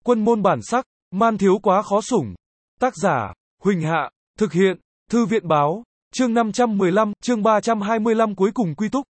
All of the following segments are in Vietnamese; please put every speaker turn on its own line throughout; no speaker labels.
Quân môn bản sắc, man thiếu quá khó sủng. Tác giả, Huỳnh Hạ, thực hiện, Thư viện báo, chương 515, chương 325 cuối cùng quy túc.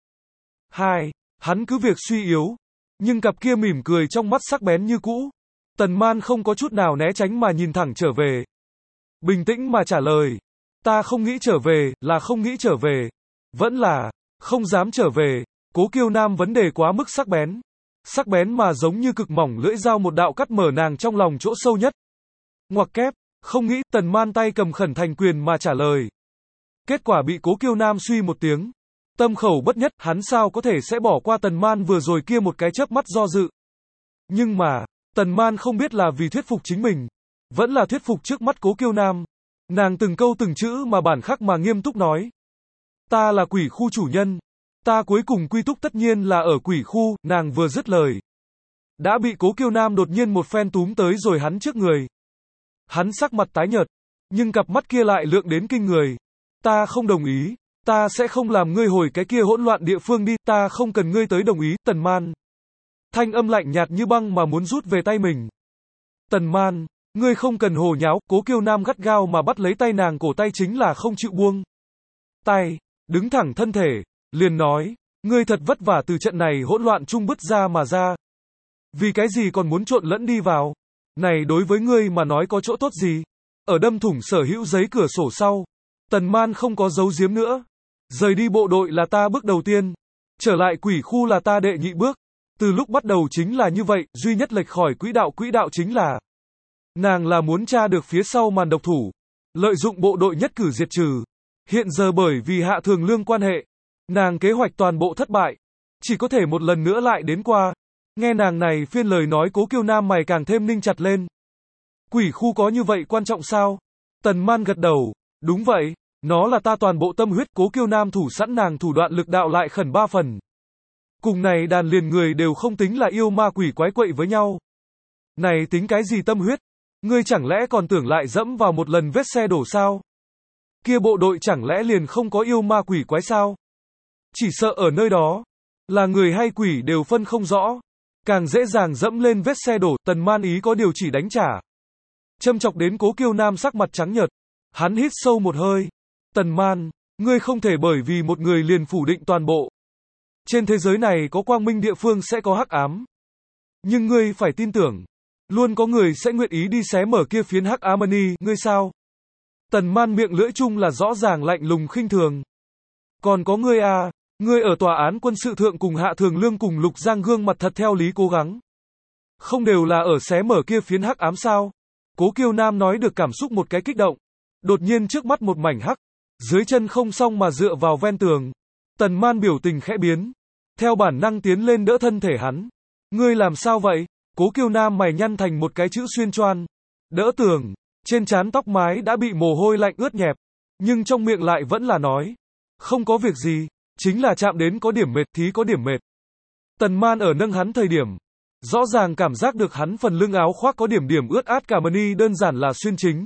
2. Hắn cứ việc suy yếu, nhưng cặp kia mỉm cười trong mắt sắc bén như cũ. Tần Man không có chút nào né tránh mà nhìn thẳng trở về. Bình tĩnh mà trả lời. Ta không nghĩ trở về, là không nghĩ trở về. Vẫn là, không dám trở về. Cố Kiêu Nam vấn đề quá mức sắc bén. Sắc bén mà giống như cực mỏng lưỡi dao một đạo cắt mở nàng trong lòng chỗ sâu nhất. Ngoặc kép, không nghĩ. Tần Man tay cầm khẩn thành quyền mà trả lời. Kết quả bị Cố Kiêu Nam suy một tiếng. Tâm khẩu bất nhất, hắn sao có thể sẽ bỏ qua Tần Man vừa rồi kia một cái chớp mắt do dự. Nhưng mà, Tần Man không biết là vì thuyết phục chính mình, vẫn là thuyết phục trước mắt Cố Kiêu Nam. Nàng từng câu từng chữ mà bản khắc mà nghiêm túc nói. Ta là quỷ khu chủ nhân. Ta cuối cùng quy túc tất nhiên là ở quỷ khu. Nàng vừa dứt lời, đã bị Cố Kiêu Nam đột nhiên một phen túm tới rồi hắn trước người. Hắn sắc mặt tái nhợt, nhưng cặp mắt kia lại lượng đến kinh người. Ta không đồng ý. Ta sẽ không làm ngươi hồi cái kia hỗn loạn địa phương đi. Ta không cần ngươi tới đồng ý. Tần Man. Thanh âm lạnh nhạt như băng mà muốn rút về tay mình. Tần Man, ngươi không cần hồ nháo. Cố Kiêu Nam gắt gao mà bắt lấy tay nàng, cổ tay chính là không chịu buông tay, đứng thẳng thân thể, liền nói, ngươi thật vất vả từ trận này hỗn loạn chung bứt ra mà ra. Vì cái gì còn muốn trộn lẫn đi vào? Này đối với ngươi mà nói có chỗ tốt gì? Ở đâm thủng sở hữu giấy cửa sổ sau, Tần Man không có giấu giếm nữa. Rời đi bộ đội là ta bước đầu tiên, trở lại quỷ khu là ta đệ nhị bước. Từ lúc bắt đầu chính là như vậy, duy nhất lệch khỏi quỹ đạo chính là nàng là muốn tra được phía sau màn độc thủ, lợi dụng bộ đội nhất cử diệt trừ. Hiện giờ bởi vì Hạ Thường Lương quan hệ, nàng kế hoạch toàn bộ thất bại, chỉ có thể một lần nữa lại đến qua. Nghe nàng này phiên lời nói, Cố Kiêu Nam mày càng thêm ninh chặt lên. Quỷ khu có như vậy quan trọng sao? Tần Man gật đầu, đúng vậy, nó là ta toàn bộ tâm huyết. Cố Kiêu Nam thủ sẵn, nàng thủ đoạn lực đạo lại khẩn 3 phần. Cùng này đàn liền người đều không tính là yêu ma quỷ quái quậy với nhau. Này tính cái gì tâm huyết? Ngươi chẳng lẽ còn tưởng lại dẫm vào một lần vết xe đổ sao? Kia bộ đội chẳng lẽ liền không có yêu ma quỷ quái sao? Chỉ sợ ở nơi đó, là người hay quỷ đều phân không rõ. Càng dễ dàng dẫm lên vết xe đổ. Tần Man ý có điều chỉ đánh trả. Châm chọc đến Cố Kiêu Nam sắc mặt trắng nhợt. Hắn hít sâu một hơi. Tần Man, ngươi không thể bởi vì một người liền phủ định toàn bộ. Trên thế giới này có quang minh địa phương sẽ có hắc ám. Nhưng ngươi phải tin tưởng, luôn có người sẽ nguyện ý đi xé mở kia phiến hắc ám. Ngươi sao? Tần Man miệng lưỡi chung là rõ ràng lạnh lùng khinh thường. Còn có ngươi à, ngươi ở tòa án quân sự thượng cùng Hạ Thường Lương cùng Lục Giang gương mặt thật theo lý cố gắng. Không đều là ở xé mở kia phiến hắc ám sao? Cố Kiêu Nam nói được cảm xúc một cái kích động. Đột nhiên trước mắt một mảnh hắc, dưới chân không xong mà dựa vào ven tường. Tần Man biểu tình khẽ biến, theo bản năng tiến lên đỡ thân thể hắn. Ngươi làm sao vậy? Cố Kiêu Nam mày nhăn thành một cái chữ xuyên choan. Đỡ tường, trên trán tóc mái đã bị mồ hôi lạnh ướt nhẹp, nhưng trong miệng lại vẫn là nói, không có việc gì, chính là chạm đến có điểm mệt thì có điểm mệt. Tần Man ở nâng hắn thời điểm, rõ ràng cảm giác được hắn phần lưng áo khoác có điểm điểm ướt át, cả mani đơn giản là xuyên chính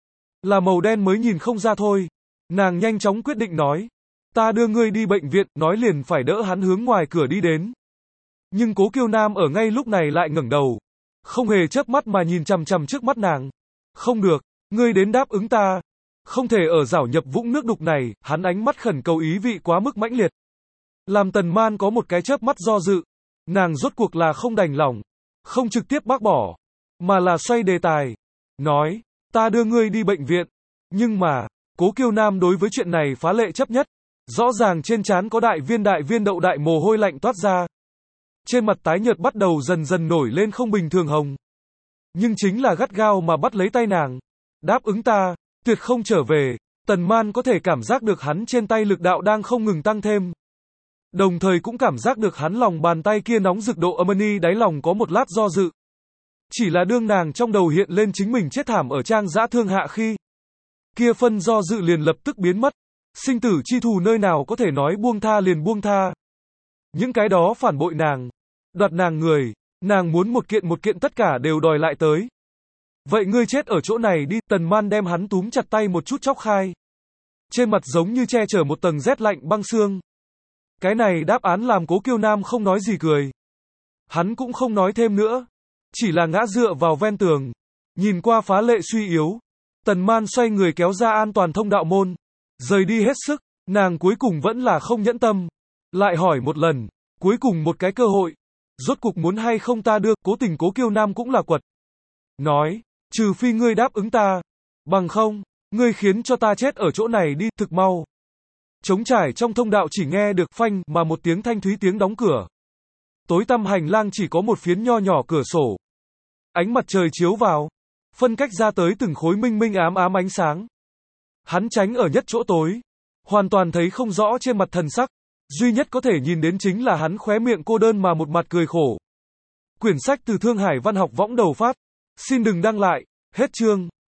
là màu đen mới nhìn không ra thôi. Nàng nhanh chóng quyết định nói, ta đưa ngươi đi bệnh viện, nói liền phải đỡ hắn hướng ngoài cửa đi đến. Nhưng Cố Kiêu Nam ở ngay lúc này lại ngẩng đầu, không hề chớp mắt mà nhìn chằm chằm trước mắt nàng. Không được, ngươi đến đáp ứng ta. Không thể ở rảo nhập vũng nước đục này. Hắn ánh mắt khẩn cầu ý vị quá mức mãnh liệt, làm Tần Man có một cái chớp mắt do dự. Nàng rốt cuộc là không đành lòng, không trực tiếp bác bỏ, mà là xoay đề tài, nói, ta đưa ngươi đi bệnh viện. Nhưng mà, Cố Kiêu Nam đối với chuyện này phá lệ chấp nhất. Rõ ràng trên trán có đại viên đậu đại mồ hôi lạnh toát ra. Trên mặt tái nhợt bắt đầu dần dần nổi lên không bình thường hồng. Nhưng chính là gắt gao mà bắt lấy tay nàng. Đáp ứng ta, tuyệt không trở về. Tần Man có thể cảm giác được hắn trên tay lực đạo đang không ngừng tăng thêm. Đồng thời cũng cảm giác được hắn lòng bàn tay kia nóng rực độ âm. Đáy lòng có một lát do dự. Chỉ là đương nàng trong đầu hiện lên chính mình chết thảm ở trang dã thương hạ khi, kia phân do dự liền lập tức biến mất. Sinh tử chi thù nơi nào có thể nói buông tha liền buông tha. Những cái đó phản bội nàng, đoạt nàng người, nàng muốn một kiện tất cả đều đòi lại tới. Vậy ngươi chết ở chỗ này đi. Tần Man đem hắn túm chặt tay một chút chóc khai. Trên mặt giống như che chở một tầng rét lạnh băng xương. Cái này đáp án làm Cố Kiêu Nam không nói gì cười. Hắn cũng không nói thêm nữa. chỉ là ngã dựa vào ven tường. Nhìn qua phá lệ suy yếu. Tần Man xoay người kéo ra an toàn thông đạo môn. Rời đi hết sức, nàng cuối cùng vẫn là không nhẫn tâm. Lại hỏi một lần, cuối cùng một cái cơ hội. Rốt cuộc muốn hay không ta đưa, Cố Tình Cố Kiêu Nam cũng là quật. Nói, trừ phi ngươi đáp ứng ta. Bằng không, ngươi khiến cho ta chết ở chỗ này đi, thực mau. Trống trải trong thông đạo chỉ nghe được phanh mà một tiếng thanh thúy tiếng đóng cửa. Tối tăm hành lang chỉ có một phiến nho nhỏ cửa sổ. Ánh mặt trời chiếu vào, phân cách ra tới từng khối minh minh ám ám ánh sáng. Hắn tránh ở nhất chỗ tối, hoàn toàn thấy không rõ trên mặt thần sắc, duy nhất có thể nhìn đến chính là hắn khóe miệng cô đơn mà một mặt cười khổ. Quyển sách từ Thương Hải Văn học võng đầu phát. Xin đừng đăng lại, hết chương.